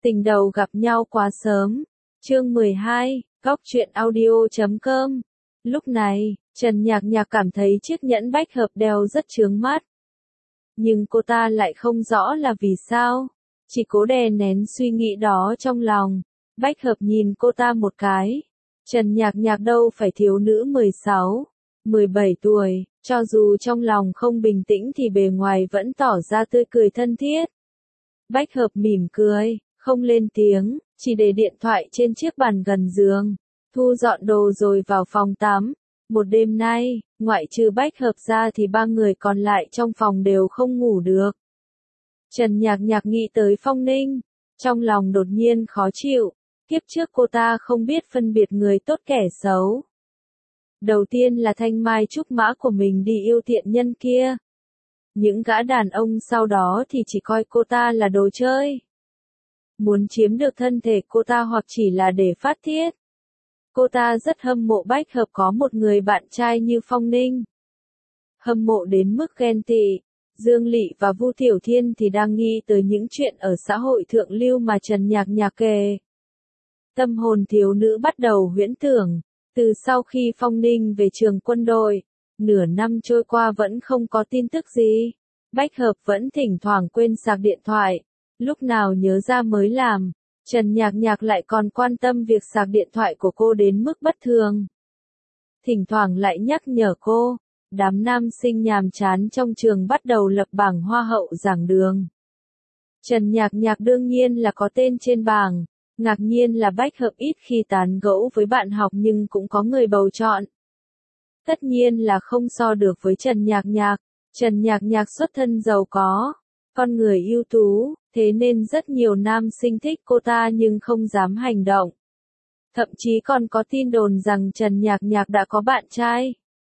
Tình đầu gặp nhau quá sớm. Chương 12, Góc truyện audio.com. Lúc này, Trần Nhạc Nhạc cảm thấy chiếc nhẫn bách hợp đeo rất chướng mắt. Nhưng cô ta lại không rõ là vì sao. Chỉ cố đè nén suy nghĩ đó trong lòng. Bách hợp nhìn cô ta một cái. Trần Nhạc Nhạc đâu phải thiếu nữ 16, 17 tuổi, cho dù trong lòng không bình tĩnh thì bề ngoài vẫn tỏ ra tươi cười thân thiết. Bách hợp mỉm cười, không lên tiếng, chỉ để điện thoại trên chiếc bàn gần giường, thu dọn đồ rồi vào phòng tắm. Một đêm nay, ngoại trừ Bách hợp ra thì ba người còn lại trong phòng đều không ngủ được. Trần Nhạc Nhạc nghĩ tới Phong Ninh, trong lòng đột nhiên khó chịu, kiếp trước cô ta không biết phân biệt người tốt kẻ xấu. Đầu tiên là thanh mai trúc mã của mình đi yêu thiện nhân kia. Những gã đàn ông sau đó thì chỉ coi cô ta là đồ chơi. Muốn chiếm được thân thể cô ta hoặc chỉ là để phát tiết. Cô ta rất hâm mộ Bách hợp có một người bạn trai như Phong Ninh. Hâm mộ đến mức ghen tị. Dương Lị và Vu Tiểu Thiên thì đang nghĩ tới những chuyện ở xã hội thượng lưu mà Trần Nhạc Nhạc kể. Tâm hồn thiếu nữ bắt đầu huyễn tưởng. Từ sau khi Phong Ninh về trường quân đội, nửa năm trôi qua vẫn không có tin tức gì. Bách hợp vẫn thỉnh thoảng quên sạc điện thoại. Lúc nào nhớ ra mới làm. Trần Nhạc Nhạc lại còn quan tâm việc sạc điện thoại của cô đến mức bất thường. Thỉnh thoảng lại nhắc nhở cô. Đám nam sinh nhàm chán trong trường bắt đầu lập bảng hoa hậu giảng đường. Trần Nhạc Nhạc đương nhiên là có tên trên bảng. Ngạc nhiên là Bách hợp ít khi tán gẫu với bạn học nhưng cũng có người bầu chọn. Tất nhiên là không so được với Trần Nhạc Nhạc. Trần Nhạc Nhạc xuất thân giàu có, con người ưu tú, thế nên rất nhiều nam sinh thích cô ta nhưng không dám hành động. Thậm chí còn có tin đồn rằng Trần Nhạc Nhạc đã có bạn trai.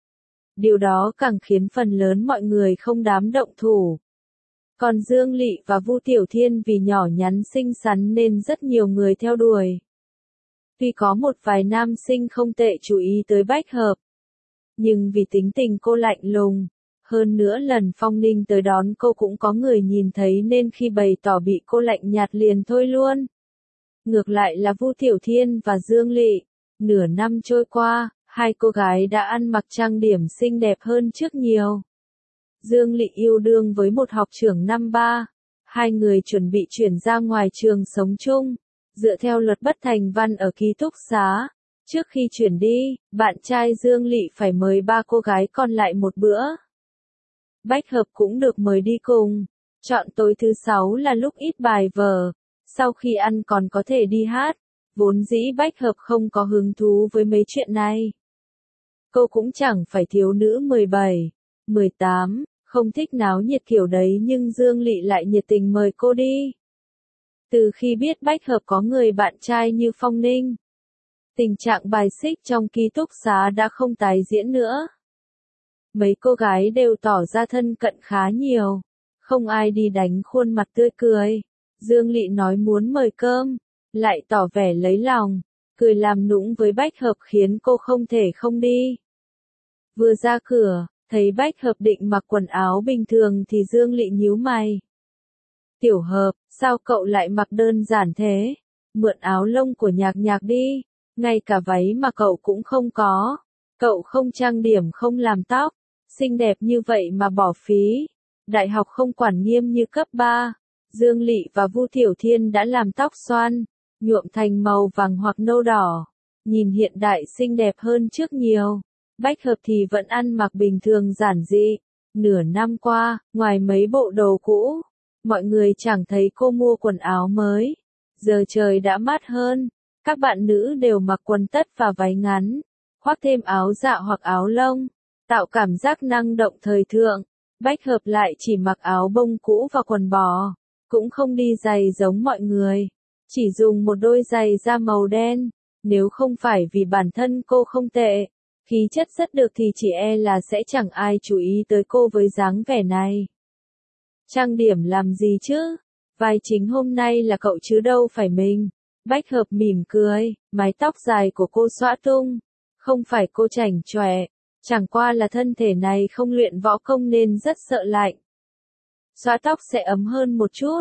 Điều đó càng khiến phần lớn mọi người không dám động thủ. Còn Dương Lị và Vu Tiểu Thiên vì nhỏ nhắn xinh xắn nên rất nhiều người theo đuổi. Tuy có một vài nam sinh không tệ chú ý tới Bách hợp, nhưng vì tính tình cô lạnh lùng, hơn nữa lần Phong Ninh tới đón cô cũng có người nhìn thấy nên khi bày tỏ bị cô lạnh nhạt liền thôi luôn. Ngược lại là Vu Tiểu Thiên và Dương Lị, nửa năm trôi qua, hai cô gái đã ăn mặc trang điểm xinh đẹp hơn trước nhiều. Dương Lị yêu đương với một học trưởng năm 3, hai người chuẩn bị chuyển ra ngoài trường sống chung, dựa theo luật bất thành văn ở ký túc xá. Trước khi chuyển đi, bạn trai Dương Lị phải mời ba cô gái còn lại một bữa. Bách hợp cũng được mời đi cùng. Chọn tối thứ 6 là lúc ít bài vở, sau khi ăn còn có thể đi hát. Vốn dĩ Bách hợp không có hứng thú với mấy chuyện này. Cô cũng chẳng phải thiếu nữ 17, 18, không thích náo nhiệt kiểu đấy nhưng Dương Lị lại nhiệt tình mời cô đi. Từ khi biết Bách hợp có người bạn trai như Phong Ninh, tình trạng bài xích trong ký túc xá đã không tái diễn nữa. Mấy cô gái đều tỏ ra thân cận khá nhiều, không ai đi đánh khuôn mặt tươi cười. Dương Lị nói muốn mời cơm, lại tỏ vẻ lấy lòng, cười làm nũng với Bách hợp khiến cô không thể không đi. Vừa ra cửa, thấy Bách hợp định mặc quần áo bình thường thì Dương Lị nhíu mày. Tiểu hợp, sao cậu lại mặc đơn giản thế? Mượn áo lông của Nhạc Nhạc đi, ngay cả váy mà cậu cũng không có. Cậu không trang điểm không làm tóc, xinh đẹp như vậy mà bỏ phí. Đại học không quản nghiêm như cấp 3. Dương Lị và Vu Tiểu Thiên đã làm tóc xoăn, nhuộm thành màu vàng hoặc nâu đỏ, nhìn hiện đại xinh đẹp hơn trước nhiều. Bách hợp thì vẫn ăn mặc bình thường giản dị. Nửa năm qua, ngoài mấy bộ đồ cũ, mọi người chẳng thấy cô mua quần áo mới. Giờ trời đã mát hơn, các bạn nữ đều mặc quần tất và váy ngắn, khoác thêm áo dạ hoặc áo lông, tạo cảm giác năng động thời thượng. Bách hợp lại chỉ mặc áo bông cũ và quần bò, cũng không đi giày giống mọi người, chỉ dùng một đôi giày da màu đen. Nếu không phải vì bản thân cô không tệ, khí chất rất được thì chỉ e là sẽ chẳng ai chú ý tới cô với dáng vẻ này. Trang điểm làm gì chứ? Vai chính hôm nay là cậu chứ đâu phải mình. Bách hợp mỉm cười, mái tóc dài của cô xõa tung. Không phải cô chảnh chọe, chẳng qua là thân thể này không luyện võ công nên rất sợ lạnh. Xõa tóc sẽ ấm hơn một chút,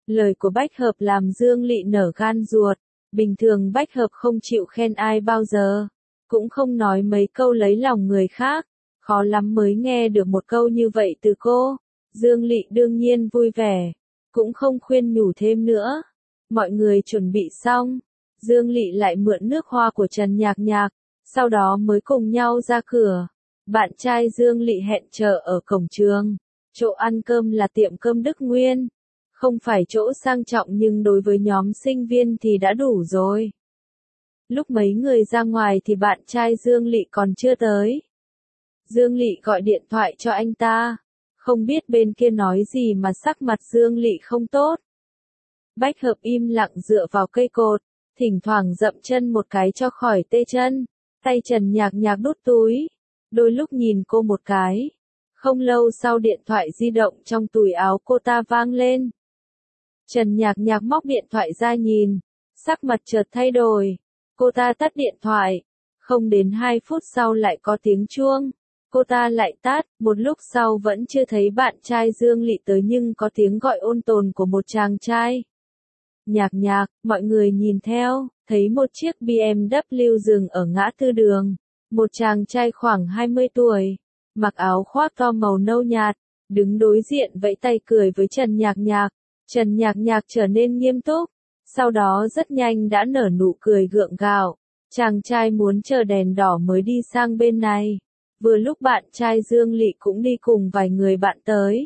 Lời của Bách Hợp làm Dương Lị nở gan ruột, bình thường Bách Hợp không chịu khen ai bao giờ, cũng không nói mấy câu lấy lòng người khác, khó lắm mới nghe được một câu như vậy từ cô. Dương Lị đương nhiên vui vẻ, cũng không khuyên nhủ thêm nữa. Mọi người chuẩn bị xong, Dương Lị lại mượn nước hoa của Trần Nhạc Nhạc, sau đó mới cùng nhau ra cửa. Bạn trai Dương Lị hẹn chờ ở cổng trường, chỗ ăn cơm là tiệm cơm Đức Nguyên. Không phải chỗ sang trọng nhưng đối với nhóm sinh viên thì đã đủ rồi. Lúc mấy người ra ngoài thì bạn trai Dương Lị còn chưa tới. Dương Lị gọi điện thoại cho anh ta, không biết bên kia nói gì mà sắc mặt Dương Lị không tốt. Bách Hợp im lặng dựa vào cây cột, thỉnh thoảng dậm chân một cái cho khỏi tê chân, tay Trần Nhạc Nhạc đút túi, đôi lúc nhìn cô một cái. Không lâu sau điện thoại di động trong túi áo cô ta vang lên. Trần Nhạc Nhạc móc điện thoại ra nhìn, sắc mặt chợt thay đổi. Cô ta tắt điện thoại, không đến 2 phút sau lại có tiếng chuông. Cô ta lại tắt, một lúc sau vẫn chưa thấy bạn trai Dương Lị tới nhưng có tiếng gọi ôn tồn của một chàng trai. Nhạc Nhạc, mọi người nhìn theo, thấy một chiếc BMW dừng ở ngã tư đường. Một chàng trai khoảng 20 tuổi, mặc áo khoác to màu nâu nhạt, đứng đối diện vẫy tay cười với Trần Nhạc Nhạc. Trần Nhạc Nhạc trở nên nghiêm túc, sau đó rất nhanh đã nở nụ cười gượng gạo. Chàng trai muốn chờ đèn đỏ mới đi sang bên này. Vừa lúc bạn trai Dương Lị cũng đi cùng vài người bạn tới.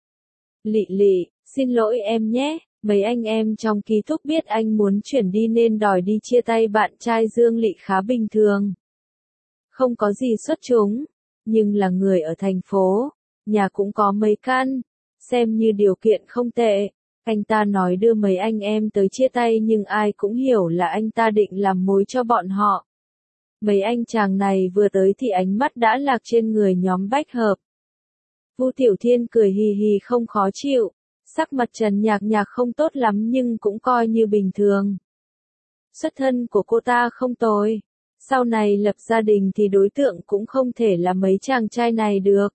Lị Lị, xin lỗi em nhé, mấy anh em trong ký túc biết anh muốn chuyển đi nên đòi đi chia tay. Bạn trai Dương Lị khá bình thường, không có gì xuất chúng, nhưng là người ở thành phố, nhà cũng có mấy căn, xem như điều kiện không tệ. Anh ta nói đưa mấy anh em tới chia tay nhưng ai cũng hiểu là anh ta định làm mối cho bọn họ. Mấy anh chàng này vừa tới thì ánh mắt đã lạc trên người nhóm Bách Hợp. Vu Tiểu Thiên cười hì hì không khó chịu, sắc mặt Trần Nhạc Nhạc không tốt lắm nhưng cũng coi như bình thường. Xuất thân của cô ta không tồi, sau này lập gia đình thì đối tượng cũng không thể là mấy chàng trai này được.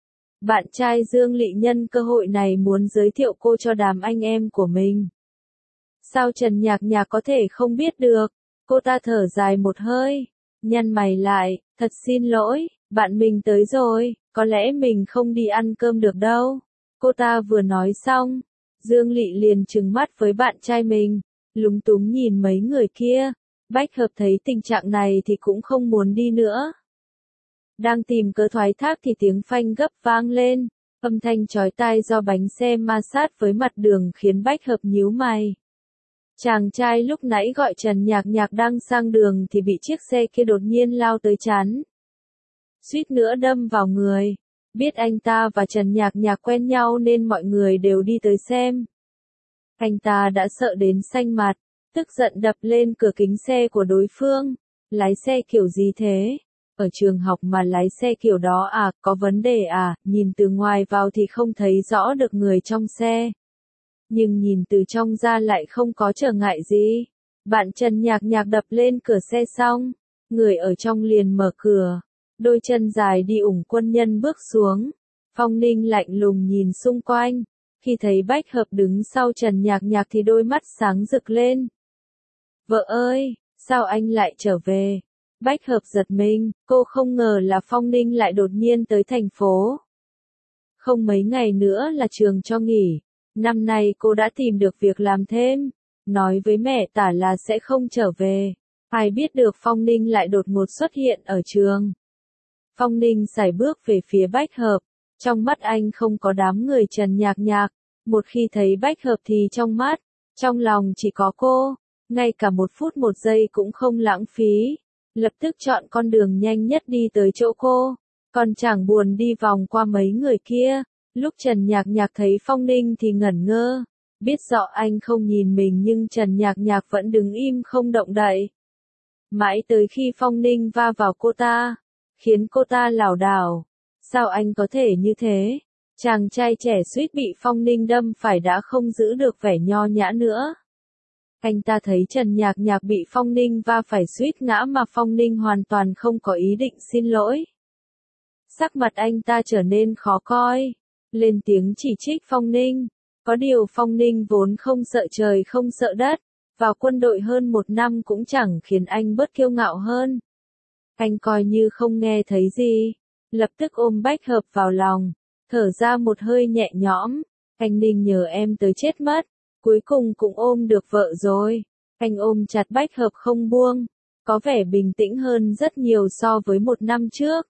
Bạn trai Dương Lị nhân cơ hội này muốn giới thiệu cô cho đám anh em của mình. Sao Trần Nhạc Nhạc có thể không biết được? Cô ta thở dài một hơi, nhăn mày lại, thật xin lỗi, bạn mình tới rồi, có lẽ mình không đi ăn cơm được đâu. Cô ta vừa nói xong, Dương Lị liền trừng mắt với bạn trai mình, lúng túng nhìn mấy người kia. Bách Hợp thấy tình trạng này thì cũng không muốn đi nữa. Đang tìm cớ thoái thác thì tiếng phanh gấp vang lên, âm thanh chói tai do bánh xe ma sát với mặt đường khiến Bách Hợp nhíu mày. Chàng trai lúc nãy gọi Trần Nhạc Nhạc đang sang đường thì bị chiếc xe kia đột nhiên lao tới chắn, suýt nữa đâm vào người. Biết anh ta và Trần Nhạc Nhạc quen nhau nên mọi người đều đi tới xem. Anh ta đã sợ đến xanh mặt, tức giận đập lên cửa kính xe của đối phương. Lái xe kiểu gì thế? Ở trường học mà lái xe kiểu đó à, có vấn đề à? Nhìn từ ngoài vào thì không thấy rõ được người trong xe, nhưng nhìn từ trong ra lại không có trở ngại gì. Bạn Trần Nhạc Nhạc đập lên cửa xe xong, người ở trong liền mở cửa, đôi chân dài đi ủng quân nhân bước xuống. Phong Ninh lạnh lùng nhìn xung quanh, khi thấy Bách Hợp đứng sau Trần Nhạc Nhạc thì đôi mắt sáng rực lên. Vợ ơi, sao anh lại trở về? Bách Hợp giật mình, cô không ngờ là Phong Ninh lại đột nhiên tới thành phố. Không mấy ngày nữa là trường cho nghỉ, năm nay cô đã tìm được việc làm thêm, nói với mẹ Tả là sẽ không trở về. Ai biết được Phong Ninh lại đột ngột xuất hiện ở trường. Phong Ninh sải bước về phía Bách Hợp, trong mắt anh không có đám người Trần Nhạc Nhạc, một khi thấy Bách Hợp thì trong mắt, trong lòng chỉ có cô, ngay cả một phút một giây cũng không lãng phí, lập tức chọn con đường nhanh nhất đi tới chỗ cô, còn chẳng buồn đi vòng qua mấy người kia. Lúc Trần Nhạc Nhạc thấy Phong Ninh thì ngẩn ngơ, biết rõ anh không nhìn mình nhưng Trần Nhạc Nhạc vẫn đứng im không động đậy. Mãi tới khi Phong Ninh va vào cô ta, khiến cô ta lảo đảo. Sao anh có thể như thế? Chàng trai trẻ suýt bị Phong Ninh đâm phải đã không giữ được vẻ nho nhã nữa. Anh ta thấy Trần Nhạc Nhạc bị Phong Ninh va phải suýt ngã mà Phong Ninh hoàn toàn không có ý định xin lỗi. Sắc mặt anh ta trở nên khó coi, lên tiếng chỉ trích Phong Ninh. Có điều Phong Ninh vốn không sợ trời không sợ đất, vào quân đội hơn 1 năm cũng chẳng khiến anh bớt kiêu ngạo hơn. Anh coi như không nghe thấy gì, lập tức ôm Bách Hợp vào lòng, thở ra một hơi nhẹ nhõm. Anh Ninh nhờ em tới chết mất, cuối cùng cũng ôm được vợ rồi. Anh ôm chặt Bách Hợp không buông, có vẻ bình tĩnh hơn rất nhiều so với 1 năm trước.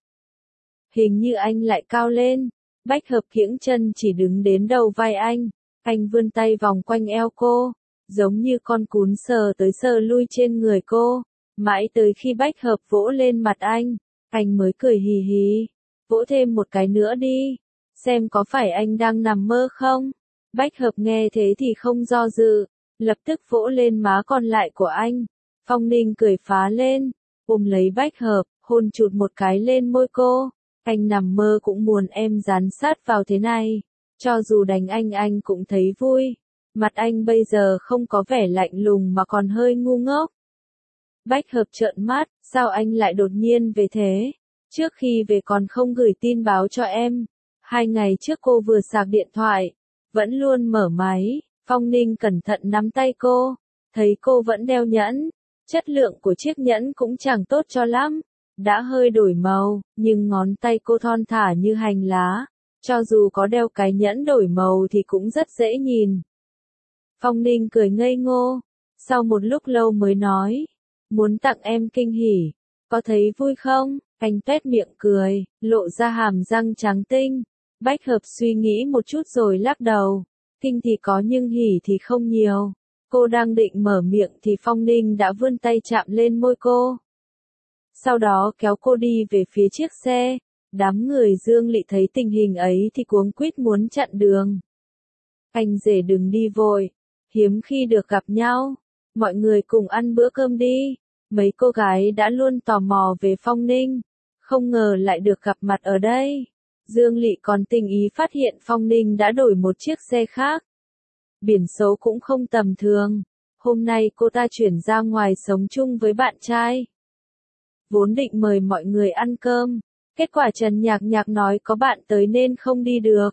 Hình như anh lại cao lên, Bách Hợp kiễng chân chỉ đứng đến đầu vai anh vươn tay vòng quanh eo cô, giống như con cún sờ tới sờ lui trên người cô, mãi tới khi Bách Hợp vỗ lên mặt anh mới cười hì hì, vỗ thêm một cái nữa đi, xem có phải anh đang nằm mơ không. Bách Hợp nghe thế thì không do dự, lập tức vỗ lên má còn lại của anh. Phong Ninh cười phá lên, ôm lấy Bách Hợp, hôn chụt một cái lên môi cô. Anh nằm mơ cũng muốn em dán sát vào thế này, cho dù đánh anh cũng thấy vui. Mặt anh bây giờ không có vẻ lạnh lùng mà còn hơi ngu ngốc. Bách Hợp trợn mắt, sao anh lại đột nhiên về thế? Trước khi về còn không gửi tin báo cho em. 2 ngày trước cô vừa sạc điện thoại, vẫn luôn mở máy. Phong Ninh cẩn thận nắm tay cô, thấy cô vẫn đeo nhẫn, chất lượng của chiếc nhẫn cũng chẳng tốt cho lắm, đã hơi đổi màu, nhưng ngón tay cô thon thả như hành lá, cho dù có đeo cái nhẫn đổi màu thì cũng rất dễ nhìn. Phong Ninh cười ngây ngô, sau một lúc lâu mới nói, muốn tặng em kinh hỉ, có thấy vui không? Anh tuét miệng cười, lộ ra hàm răng trắng tinh. Bách Hợp suy nghĩ một chút rồi lắc đầu, kinh thì có nhưng hỉ thì không nhiều. Cô đang định mở miệng thì Phong Ninh đã vươn tay chạm lên môi cô. Sau đó kéo cô đi về phía chiếc xe, đám người Dương Lị thấy tình hình ấy thì cuống quýt muốn chặn đường. Anh rể đừng đi vội, hiếm khi được gặp nhau, mọi người cùng ăn bữa cơm đi. Mấy cô gái đã luôn tò mò về Phong Ninh, không ngờ lại được gặp mặt ở đây. Dương Lị còn tình ý phát hiện Phong Ninh đã đổi một chiếc xe khác. Biển số cũng không tầm thường, hôm nay cô ta chuyển ra ngoài sống chung với bạn trai. Vốn định mời mọi người ăn cơm, kết quả Trần Nhạc Nhạc nói có bạn tới nên không đi được.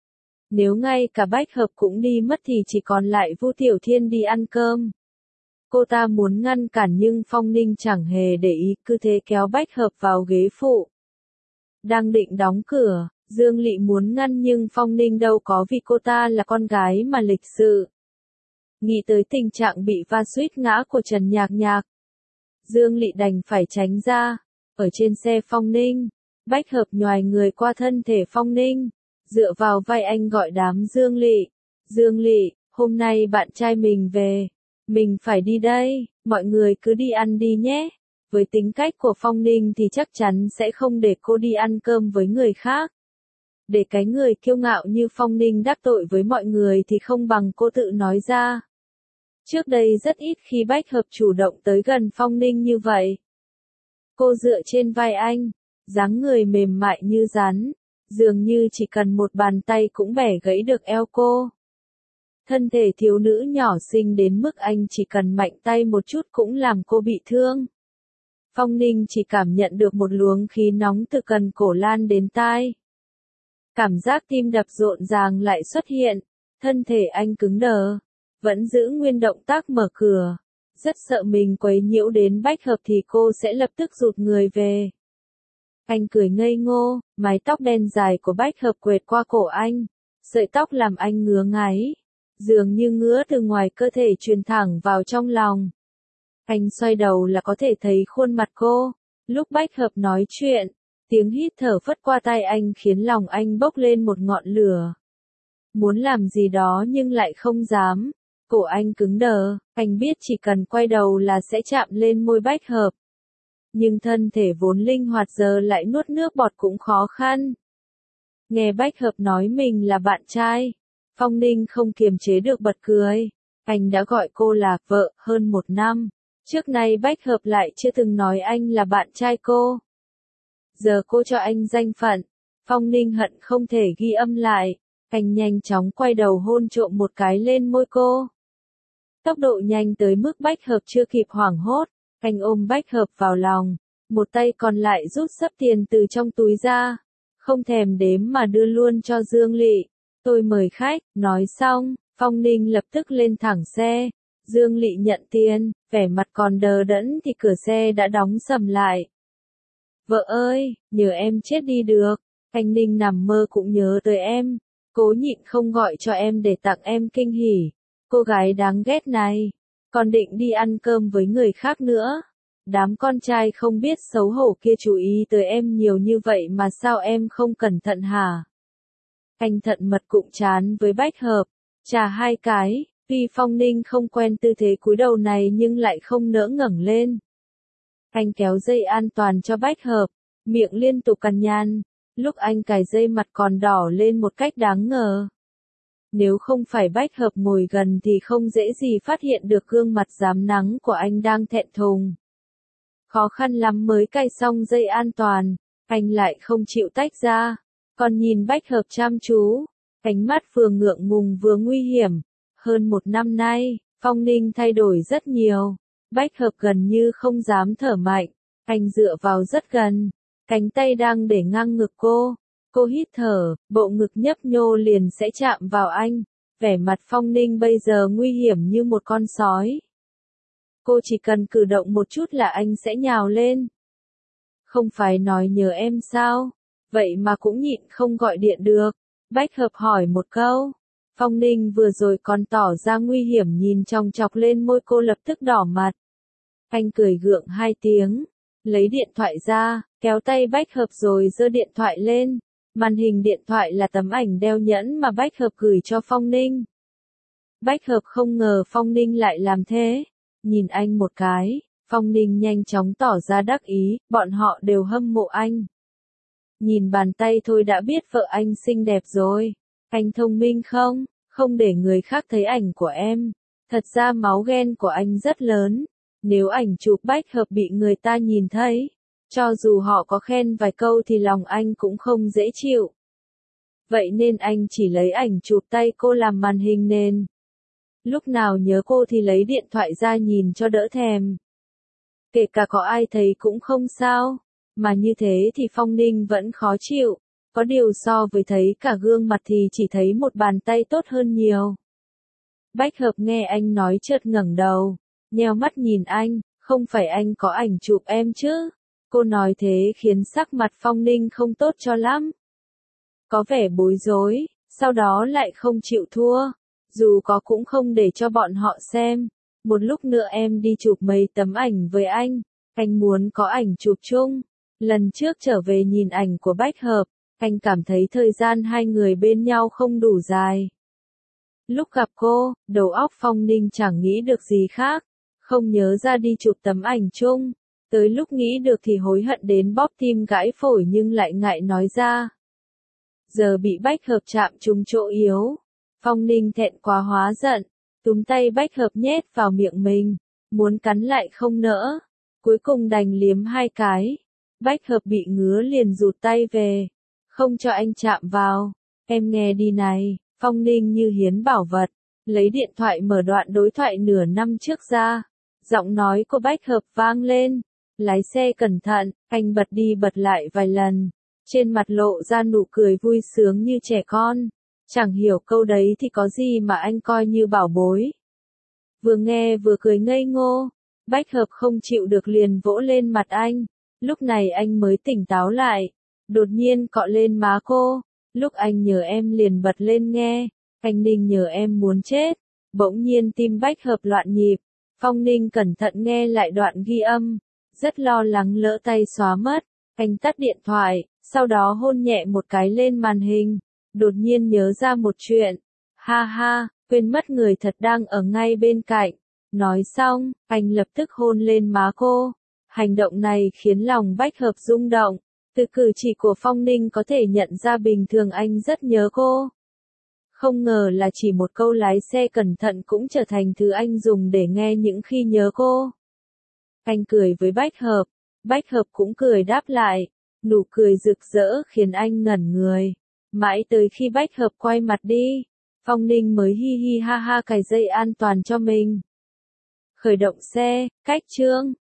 Nếu ngay cả Bách Hợp cũng đi mất thì chỉ còn lại Vu Tiểu Thiên đi ăn cơm. Cô ta muốn ngăn cản nhưng Phong Ninh chẳng hề để ý, cứ thế kéo Bách Hợp vào ghế phụ. Đang định đóng cửa, Dương Lị muốn ngăn nhưng Phong Ninh đâu có, vì cô ta là con gái mà lịch sự. Nghĩ tới tình trạng bị va suýt ngã của Trần Nhạc Nhạc, Dương Lị đành phải tránh ra. Ở trên xe Phong Ninh, Bách Hợp nhoài người qua thân thể Phong Ninh, dựa vào vai anh gọi đám Dương Lị. Dương Lị, hôm nay bạn trai mình về, mình phải đi đây, mọi người cứ đi ăn đi nhé. Với tính cách của Phong Ninh thì chắc chắn sẽ không để cô đi ăn cơm với người khác. Để cái người kiêu ngạo như Phong Ninh đắc tội với mọi người thì không bằng cô tự nói ra. Trước đây rất ít khi Bách Hợp chủ động tới gần Phong Ninh như vậy. Cô dựa trên vai anh, dáng người mềm mại như rắn, dường như chỉ cần một bàn tay cũng bẻ gãy được eo cô. Thân thể thiếu nữ nhỏ xinh đến mức anh chỉ cần mạnh tay một chút cũng làm cô bị thương. Phong Ninh chỉ cảm nhận được một luồng khí nóng từ cần cổ lan đến tai. Cảm giác tim đập rộn ràng lại xuất hiện, thân thể anh cứng đờ, vẫn giữ nguyên động tác mở cửa. Rất sợ mình quấy nhiễu đến Bách Hợp thì cô sẽ lập tức rụt người về. Anh cười ngây ngô, mái tóc đen dài của Bách Hợp quệt qua cổ anh, sợi tóc làm anh ngứa ngáy, dường như ngứa từ ngoài cơ thể truyền thẳng vào trong lòng. Anh xoay đầu là có thể thấy khuôn mặt cô. Lúc Bách Hợp nói chuyện, tiếng hít thở phất qua tai anh khiến lòng anh bốc lên một ngọn lửa. Muốn làm gì đó nhưng lại không dám. Cổ anh cứng đờ, anh biết chỉ cần quay đầu là sẽ chạm lên môi Bách Hợp. Nhưng thân thể vốn linh hoạt giờ lại nuốt nước bọt cũng khó khăn. Nghe Bách Hợp nói mình là bạn trai, Phong Ninh không kiềm chế được bật cười. Anh đã gọi cô là vợ hơn 1 năm. Trước nay Bách Hợp lại chưa từng nói anh là bạn trai cô. Giờ cô cho anh danh phận, Phong Ninh hận không thể ghi âm lại. Anh nhanh chóng quay đầu hôn trộm một cái lên môi cô. Tốc độ nhanh tới mức Bách Hợp chưa kịp hoảng hốt, anh ôm Bách Hợp vào lòng, một tay còn lại rút xấp tiền từ trong túi ra, không thèm đếm mà đưa luôn cho Dương Lị. Tôi mời khách, nói xong, Phong Ninh lập tức lên thẳng xe. Dương Lị nhận tiền, vẻ mặt còn đờ đẫn thì cửa xe đã đóng sầm lại. Vợ ơi, nhờ em chết đi được, anh Ninh nằm mơ cũng nhớ tới em, cố nhịn không gọi cho em để tặng em kinh hỉ. Cô gái đáng ghét này, còn định đi ăn cơm với người khác nữa. Đám con trai không biết xấu hổ kia chú ý tới em nhiều như vậy mà sao em không cẩn thận hả? Anh thận mật cụm trán với Bách Hợp, chà hai cái, tuy Phong Ninh không quen tư thế cúi đầu này nhưng lại không nỡ ngẩng lên. Anh kéo dây an toàn cho Bách Hợp, miệng liên tục cằn nhằn, lúc anh cài dây mặt còn đỏ lên một cách đáng ngờ. Nếu không phải Bách Hợp ngồi gần thì không dễ gì phát hiện được gương mặt rám nắng của anh đang thẹn thùng. Khó khăn lắm mới cài xong dây an toàn, anh lại không chịu tách ra, còn nhìn Bách Hợp chăm chú, ánh mắt vừa ngượng ngùng vừa nguy hiểm. Hơn một năm nay, Phong Ninh thay đổi rất nhiều, Bách Hợp gần như không dám thở mạnh, anh dựa vào rất gần, cánh tay đang để ngang ngực cô hít thở, bộ ngực nhấp nhô liền sẽ chạm vào anh, vẻ mặt Phong Ninh bây giờ nguy hiểm như một con sói. Cô chỉ cần cử động một chút là anh sẽ nhào lên. Không phải nói nhớ em sao, vậy mà cũng nhịn không gọi điện được. Bách Hợp hỏi một câu. Phong Ninh vừa rồi còn tỏ ra nguy hiểm nhìn chòng chọc lên môi cô lập tức đỏ mặt. Anh cười gượng hai tiếng, lấy điện thoại ra, kéo tay Bách Hợp rồi giơ điện thoại lên. Màn hình điện thoại là tấm ảnh đeo nhẫn mà Bách Hợp gửi cho Phong Ninh. Bách Hợp không ngờ Phong Ninh lại làm thế. Nhìn anh một cái, Phong Ninh nhanh chóng tỏ ra đắc ý, bọn họ đều hâm mộ anh. Nhìn bàn tay thôi đã biết vợ anh xinh đẹp rồi. Anh thông minh không? Không để người khác thấy ảnh của em. Thật ra máu ghen của anh rất lớn. Nếu ảnh chụp Bách Hợp bị người ta nhìn thấy, cho dù họ có khen vài câu thì lòng anh cũng không dễ chịu. Vậy nên anh chỉ lấy ảnh chụp tay cô làm màn hình nền. Lúc nào nhớ cô thì lấy điện thoại ra nhìn cho đỡ thèm. Kể cả có ai thấy cũng không sao. Mà như thế thì Phong Ninh vẫn khó chịu. Có điều so với thấy cả gương mặt thì chỉ thấy một bàn tay tốt hơn nhiều. Bách Hợp nghe anh nói chợt ngẩng đầu, nheo mắt nhìn anh, không phải anh có ảnh chụp em chứ? Cô nói thế khiến sắc mặt Phong Ninh không tốt cho lắm. Có vẻ bối rối, sau đó lại không chịu thua. Dù có cũng không để cho bọn họ xem. Một lúc nữa em đi chụp mấy tấm ảnh với anh muốn có ảnh chụp chung. Lần trước trở về nhìn ảnh của Bách Hợp, anh cảm thấy thời gian hai người bên nhau không đủ dài. Lúc gặp cô, đầu óc Phong Ninh chẳng nghĩ được gì khác, không nhớ ra đi chụp tấm ảnh chung. Tới lúc nghĩ được thì hối hận đến bóp tim gãy phổi nhưng lại ngại nói ra. Giờ bị Bách Hợp chạm trúng chỗ yếu. Phong Ninh thẹn quá hóa giận, túm tay Bách Hợp nhét vào miệng mình, muốn cắn lại không nỡ. Cuối cùng đành liếm hai cái. Bách Hợp bị ngứa liền rụt tay về, không cho anh chạm vào. Em nghe đi này, Phong Ninh như hiến bảo vật, lấy điện thoại mở đoạn đối thoại nửa năm trước ra. Giọng nói của Bách Hợp vang lên, lái xe cẩn thận, anh bật đi bật lại vài lần. Trên mặt lộ ra nụ cười vui sướng như trẻ con. Chẳng hiểu câu đấy thì có gì mà anh coi như bảo bối. Vừa nghe vừa cười ngây ngô, Bách Hợp không chịu được liền vỗ lên mặt anh. Lúc này anh mới tỉnh táo lại, đột nhiên cọ lên má cô. Lúc anh nhờ em liền bật lên nghe, anh Ninh nhờ em muốn chết. Bỗng nhiên tim Bách Hợp loạn nhịp, Phong Ninh cẩn thận nghe lại đoạn ghi âm, rất lo lắng lỡ tay xóa mất. Anh tắt điện thoại, sau đó hôn nhẹ một cái lên màn hình, đột nhiên nhớ ra một chuyện. Ha ha, quên mất người thật đang ở ngay bên cạnh. Nói xong, anh lập tức hôn lên má cô. Hành động này khiến lòng Bách Hợp rung động. Từ cử chỉ của Phong Ninh có thể nhận ra bình thường anh rất nhớ cô. Không ngờ là chỉ một câu lái xe cẩn thận cũng trở thành thứ anh dùng để nghe những khi nhớ cô. Anh cười với Bách Hợp cũng cười đáp lại. Nụ cười rực rỡ khiến anh ngẩn người. Mãi tới khi Bách Hợp quay mặt đi, Phong Ninh mới hi hi ha ha cài dây an toàn cho mình. Khởi động xe, cách chương.